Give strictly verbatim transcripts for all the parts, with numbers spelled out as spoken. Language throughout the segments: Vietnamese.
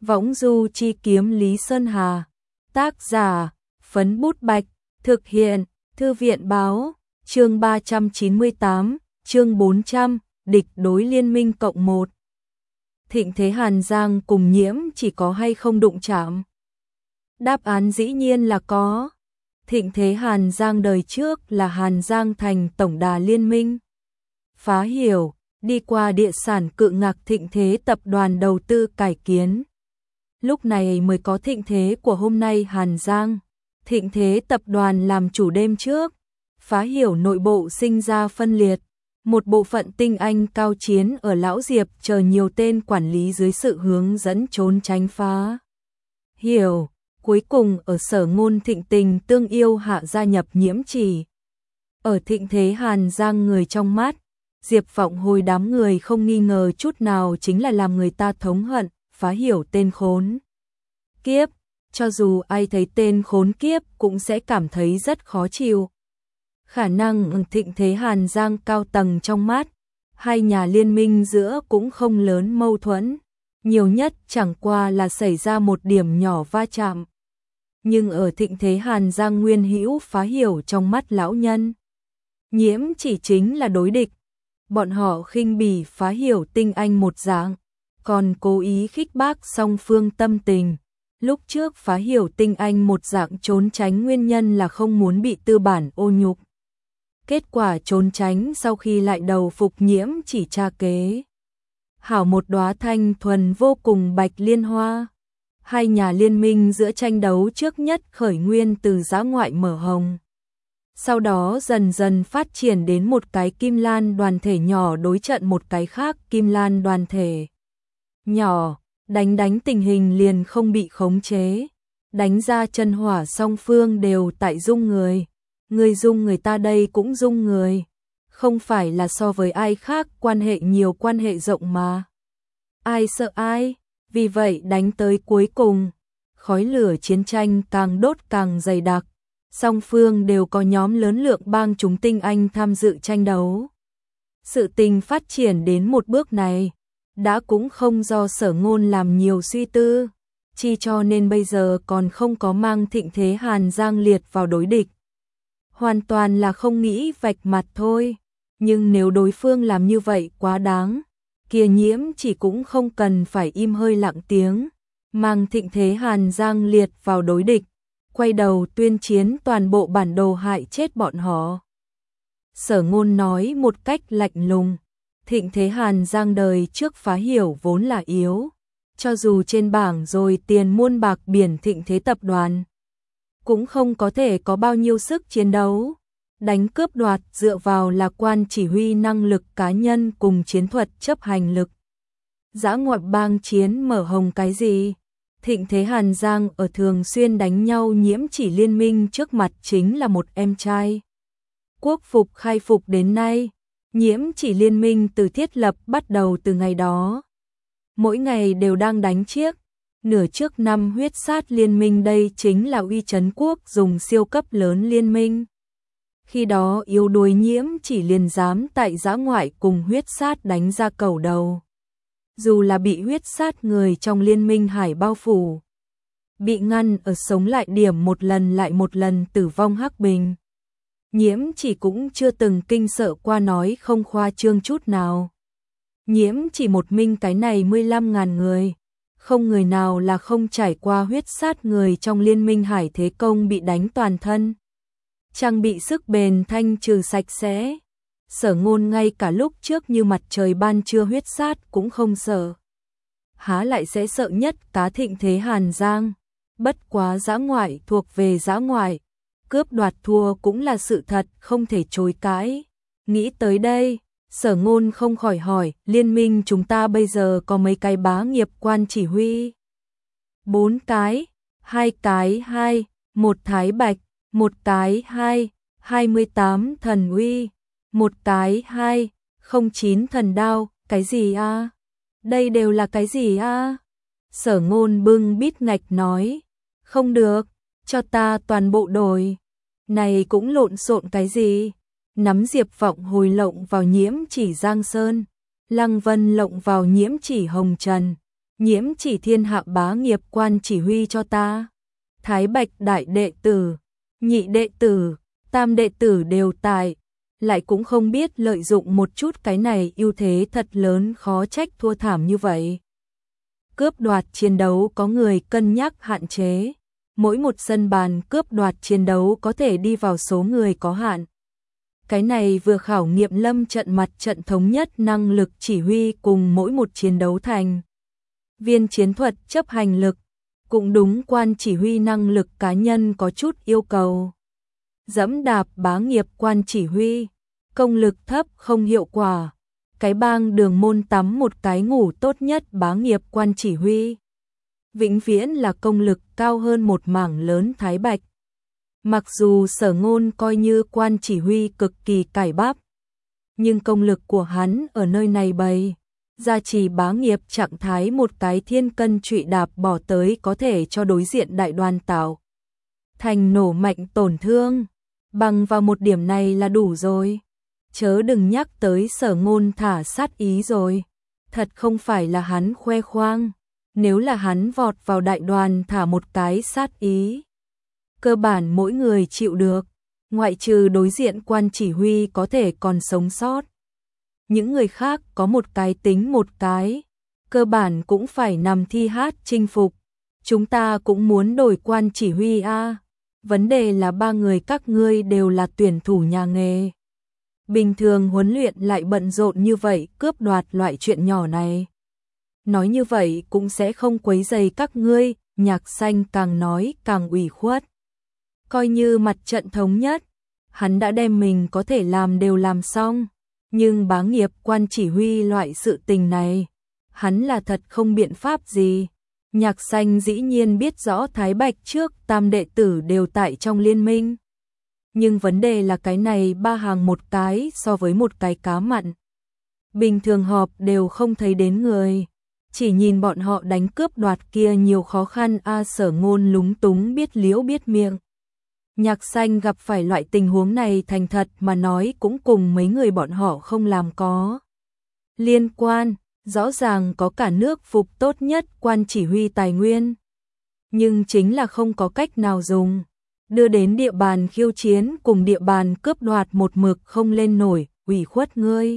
Võng du chi kiếm Lý Sơn Hà. Tác giả, Phấn Bút Bạch. Thực hiện, Thư viện báo. Chương ba trăm chín mươi tám, chương bốn trăm, địch đối liên minh cộng một. Thịnh thế Hàn Giang cùng Nhiễm chỉ có hay không đụng chạm? Đáp án dĩ nhiên là có. Thịnh thế Hàn Giang đời trước là Hàn Giang thành tổng đà liên minh. Phá hiểu, đi qua địa sản cự ngạc thịnh thế tập đoàn đầu tư cải kiến. Lúc này mới có thịnh thế của hôm nay Hàn Giang. Thịnh thế tập đoàn làm chủ đêm trước. Phá hiểu nội bộ sinh ra phân liệt. Một bộ phận tinh anh cao chiến ở Lão Diệp chờ nhiều tên quản lý dưới sự hướng dẫn trốn tránh phá hiểu. Cuối cùng ở Sở Ngôn thịnh tình tương yêu hạ gia nhập Nhiễm Chỉ. Ở thịnh thế Hàn Giang người trong mắt, Diệp Vọng Hồi đám người không nghi ngờ chút nào chính là làm người ta thống hận, phá hiểu tên khốn kiếp. Cho dù ai thấy tên khốn kiếp cũng sẽ cảm thấy rất khó chịu. Khả năng thịnh thế Hàn Giang cao tầng trong mắt, hai nhà liên minh giữa cũng không lớn mâu thuẫn, nhiều nhất chẳng qua là xảy ra một điểm nhỏ va chạm. Nhưng ở thịnh thế Hàn Giang nguyên hữu phá hiểu trong mắt lão nhân, Nhiễm Chỉ chính là đối địch. Bọn họ khinh bỉ phá hiểu tinh anh một dạng, còn cố ý khích bác song phương tâm tình. Lúc trước phá hiểu tinh anh một dạng trốn tránh nguyên nhân là không muốn bị tư bản ô nhục. Kết quả trốn tránh sau khi lại đầu phục Nhiễm Chỉ tra kế. Hảo một đóa thanh thuần vô cùng bạch liên hoa. Hai nhà liên minh giữa tranh đấu trước nhất khởi nguyên từ dã ngoại mở hồng. Sau đó dần dần phát triển đến một cái Kim Lan đoàn thể nhỏ đối trận một cái khác Kim Lan đoàn thể nhỏ. Đánh đánh tình hình liền không bị khống chế. Đánh ra chân hỏa song phương đều tại dung người. Người dung người ta đây cũng dung người. Không phải là so với ai khác quan hệ nhiều quan hệ rộng mà. Ai sợ ai? Vì vậy đánh tới cuối cùng, khói lửa chiến tranh càng đốt càng dày đặc. Song phương đều có nhóm lớn lượng bang chúng tinh anh tham dự tranh đấu. Sự tình phát triển đến một bước này, đã cũng không do Sở Ngôn làm nhiều suy tư, chi cho nên bây giờ còn không có mang thịnh thế Hàn Giang liệt vào đối địch. Hoàn toàn là không nghĩ vạch mặt thôi, nhưng nếu đối phương làm như vậy quá đáng, kia Nhiễm Chỉ cũng không cần phải im hơi lặng tiếng, mang thịnh thế Hàn Giang liệt vào đối địch, quay đầu tuyên chiến toàn bộ bản đồ hại chết bọn họ. Sở Ngôn nói một cách lạnh lùng. Thịnh thế Hàn Giang đời trước phá hiểu vốn là yếu, cho dù trên bảng rồi tiền muôn bạc biển thịnh thế tập đoàn, cũng không có thể có bao nhiêu sức chiến đấu. Đánh cướp đoạt dựa vào là quan chỉ huy năng lực cá nhân cùng chiến thuật chấp hành lực. Dã ngoại bang chiến mở hồng cái gì? Thịnh thế Hàn Giang ở thường xuyên đánh nhau Nhiễm Chỉ liên minh trước mặt chính là một em trai. Quốc phục khai phục đến nay, Nhiễm Chỉ liên minh từ thiết lập bắt đầu từ ngày đó. Mỗi ngày đều đang đánh chiếc. Nửa trước năm huyết sát liên minh đây chính là uy chấn quốc dùng siêu cấp lớn liên minh. Khi đó yếu đuối Nhiễm Chỉ liền dám tại dã ngoại cùng huyết sát đánh ra cầu đầu. Dù là bị huyết sát người trong liên minh hải bao phủ, bị ngăn ở sống lại điểm một lần lại một lần tử vong hắc bình. Nhiễm Chỉ cũng chưa từng kinh sợ qua nói không khoa trương chút nào. Nhiễm Chỉ một mình cái này mười lăm ngàn người, không người nào là không trải qua huyết sát người trong liên minh hải thế công bị đánh toàn thân. Trang bị sức bền thanh trừ sạch sẽ. Sở Ngôn ngay cả lúc trước như mặt trời ban trưa huyết sát cũng không sợ. Há lại sẽ sợ nhất cá thịnh thế Hàn Giang. Bất quá dã ngoại thuộc về dã ngoại. Cướp đoạt thua cũng là sự thật không thể chối cãi. Nghĩ tới đây, Sở Ngôn không khỏi hỏi, liên minh chúng ta bây giờ có mấy cái bá nghiệp quan chỉ huy? Bốn cái, hai cái hai, một thái bạch, một cái hai, hai mươi tám thần uy, một cái hai, không chín thần đao, cái gì a? Đây đều là cái gì a? Sở Ngôn bưng bít ngạch nói, không được, cho ta toàn bộ đổi. Này cũng lộn xộn cái gì? Nắm Diệp Vọng Hồi lộng vào Nhiễm Chỉ Giang Sơn, Lăng Vân lộng vào Nhiễm Chỉ Hồng Trần, Nhiễm chỉ thiên hạ bá nghiệp quan chỉ huy cho ta. Thái Bạch đại đệ tử, nhị đệ tử, tam đệ tử đều tại, lại cũng không biết lợi dụng một chút cái này ưu thế thật lớn, khó trách thua thảm như vậy. Cướp đoạt chiến đấu có người cân nhắc hạn chế, mỗi một sân bàn cướp đoạt chiến đấu có thể đi vào số người có hạn. Cái này vừa khảo nghiệm lâm trận mặt trận thống nhất năng lực chỉ huy cùng mỗi một chiến đấu thành viên chiến thuật chấp hành lực, cũng đúng quan chỉ huy năng lực cá nhân có chút yêu cầu. Dẫm đạp bá nghiệp quan chỉ huy, công lực thấp không hiệu quả. Cái bang đường môn tắm một cái ngủ tốt nhất bá nghiệp quan chỉ huy. Vĩnh viễn là công lực cao hơn một mảng lớn Thái Bạch. Mặc dù Sở Ngôn coi như quan chỉ huy cực kỳ cải bắp, nhưng công lực của hắn ở nơi này bày gia trì bá nghiệp trạng thái, một cái thiên cân trụy đạp bỏ tới có thể cho đối diện đại đoàn tạo thành nổ mạnh tổn thương, bằng vào một điểm này là đủ rồi. Chớ đừng nhắc tới Sở Ngôn thả sát ý rồi, thật không phải là hắn khoe khoang, nếu là hắn vọt vào đại đoàn thả một cái sát ý, cơ bản mỗi người chịu được, ngoại trừ đối diện quan chỉ huy có thể còn sống sót. Những người khác có một cái tính một cái, cơ bản cũng phải nằm thi hát chinh phục. Chúng ta cũng muốn đổi quan chỉ huy a. Vấn đề là ba người các ngươi đều là tuyển thủ nhà nghề. Bình thường huấn luyện lại bận rộn như vậy, cướp đoạt loại chuyện nhỏ này. Nói như vậy cũng sẽ không quấy rầy các ngươi, Nhạc Xanh càng nói càng ủy khuất. Coi như mặt trận thống nhất, hắn đã đem mình có thể làm đều làm xong, nhưng bá nghiệp quan chỉ huy loại sự tình này, hắn là thật không biện pháp gì. Nhạc Xanh dĩ nhiên biết rõ Thái Bạch trước tam đệ tử đều tại trong liên minh. Nhưng vấn đề là cái này ba hàng một cái so với một cái cá mặn. Bình thường họp đều không thấy đến người, chỉ nhìn bọn họ đánh cướp đoạt kia nhiều khó khăn a. À, Sở Ngôn lúng túng biết liễu biết miệng. Nhạc Xanh gặp phải loại tình huống này thành thật mà nói cũng cùng mấy người bọn họ không làm có liên quan, rõ ràng có cả nước phục tốt nhất quan chỉ huy tài nguyên, nhưng chính là không có cách nào dùng, đưa đến địa bàn khiêu chiến cùng địa bàn cướp đoạt một mực không lên nổi, ủy khuất ngươi.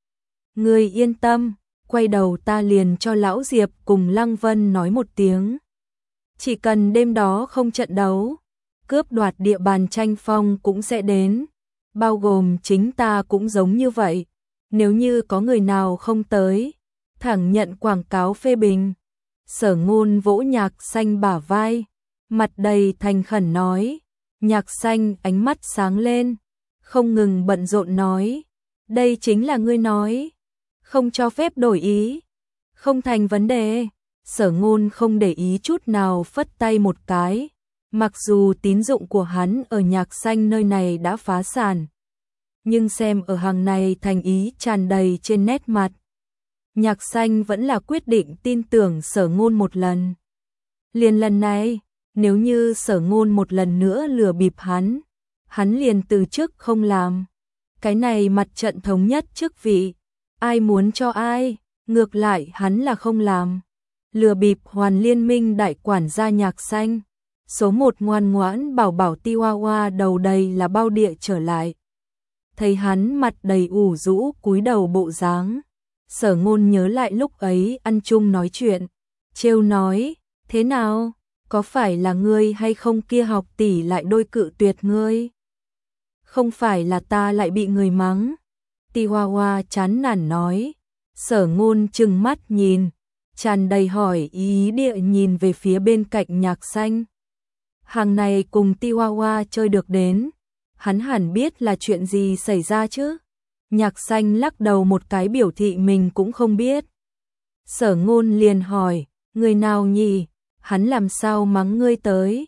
Ngươi yên tâm, quay đầu ta liền cho Lão Diệp cùng Lăng Vân nói một tiếng. Chỉ cần đêm đó không trận đấu, cướp đoạt địa bàn tranh phong cũng sẽ đến, bao gồm chính ta cũng giống như vậy. Nếu như có người nào không tới, thẳng nhận quảng cáo phê bình. Sở Ngôn vỗ Nhạc Xanh bả vai, mặt đầy thành khẩn nói. Nhạc Xanh ánh mắt sáng lên, không ngừng bận rộn nói, đây chính là ngươi nói, không cho phép đổi ý, không thành vấn đề. Sở Ngôn không để ý chút nào phất tay một cái, mặc dù tín dụng của hắn ở Nhạc Xanh nơi này đã phá sản, nhưng xem ở hàng này thành ý tràn đầy trên nét mặt, Nhạc Xanh vẫn là quyết định tin tưởng Sở Ngôn một lần. Liền lần này, nếu như Sở Ngôn một lần nữa lừa bịp hắn, hắn liền từ chức không làm. Cái này mặt trận thống nhất chức vị, ai muốn cho ai, ngược lại hắn là không làm. Lừa bịp Hoàn Liên Minh đại quản gia Nhạc Xanh, số một ngoan ngoãn bảo bảo Tiwawa đầu đầy là bao địa trở lại. Thấy hắn mặt đầy ủ rũ cúi đầu bộ dáng, Sở Ngôn nhớ lại lúc ấy ăn chung nói chuyện, trêu nói, thế nào, có phải là ngươi hay không kia học tỷ lại đôi cự tuyệt ngươi? Không phải là ta lại bị người mắng. Tiwawa chán nản nói. Sở Ngôn trừng mắt nhìn, tràn đầy hỏi ý địa nhìn về phía bên cạnh Nhạc Xanh. Hàng này cùng Tiwawa chơi được đến, hắn hẳn biết là chuyện gì xảy ra chứ. Nhạc Xanh lắc đầu một cái biểu thị mình cũng không biết. Sở Ngôn liền hỏi, người nào nhỉ, hắn làm sao mắng ngươi tới?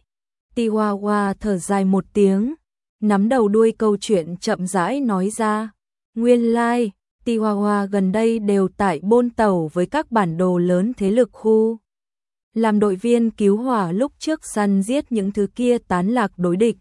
Tiwawa thở dài một tiếng, nắm đầu đuôi câu chuyện chậm rãi nói ra. Nguyên lai, like, Tiwawa gần đây đều tại bôn tàu với các bản đồ lớn thế lực khu. Làm đội viên cứu hỏa lúc trước săn giết những thứ kia tán lạc đối địch.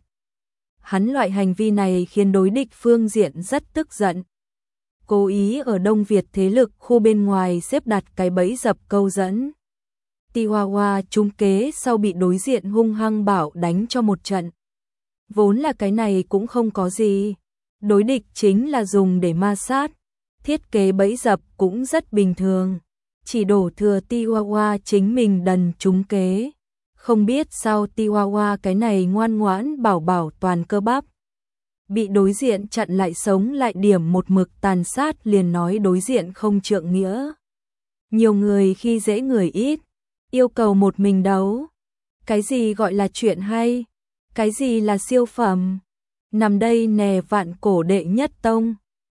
Hắn loại hành vi này khiến đối địch phương diện rất tức giận. Cố ý ở Đông Việt thế lực khu bên ngoài xếp đặt cái bẫy dập câu dẫn. Chihuahua trúng kế sau bị đối diện hung hăng bảo đánh cho một trận. Vốn là cái này cũng không có gì. Đối địch chính là dùng để ma sát. Thiết kế bẫy dập cũng rất bình thường. Chỉ đổ thừa Chihuahua chính mình đần trúng kế. Không biết sao Chihuahua cái này ngoan ngoãn bảo bảo toàn cơ bắp. Bị đối diện chặn lại sống lại điểm một mực tàn sát liền nói đối diện không trượng nghĩa. Nhiều người khi dễ người ít, yêu cầu một mình đấu. Cái gì gọi là chuyện hay? Cái gì là siêu phẩm? Nằm đây nè vạn cổ đệ nhất tông.